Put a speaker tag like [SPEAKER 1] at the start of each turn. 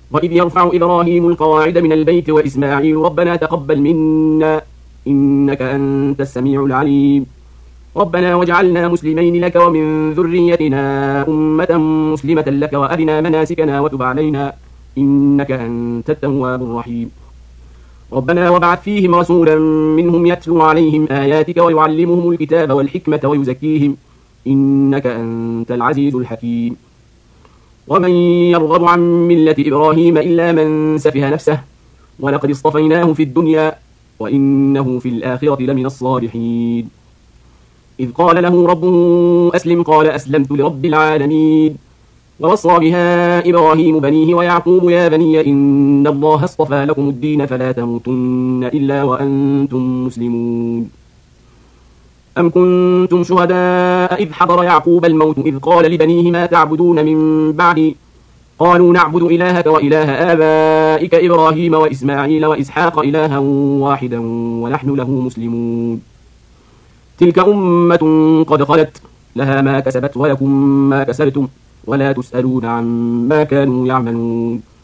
[SPEAKER 1] وإذ يرفع إبراهيم القواعد من البيت وإسماعيل ربنا تقبل منا إنك أنت السميع العليم ربنا واجعلنا مسلمين لك ومن ذريتنا أمة مسلمة لك وأرنا مناسكنا وتب علينا إنك أنت التواب الرحيم ربنا وابعث فيهم رسولا منهم يتلو عليهم آياتك ويعلمهم الكتاب والحكمة ويزكيهم إنك أنت العزيز الحكيم ومن يرغب عن ملة إبراهيم إلا من سفه نفسه ولقد اصطفيناه في الدنيا وإنه في الآخرة لمن الصالحين إذ قال له ربه أسلم قال أسلمت لرب العالمين ووصى بها إبراهيم بنيه ويعقوب يا بني إن الله اصطفى لكم الدين فلا تموتن إلا وأنتم مسلمون أم كنتم شهداء إذ حضر يعقوب الموت إذ قال لبنيه ما تعبدون من بعدي قالوا نعبد إلهك وإله آبائك إبراهيم وإسماعيل وإسحاق إلها واحدا ونحن له مسلمون تلك أمة قد خلت لها ما كسبت ولكم ما كسبتم ولا تسألون عما كانوا يعملون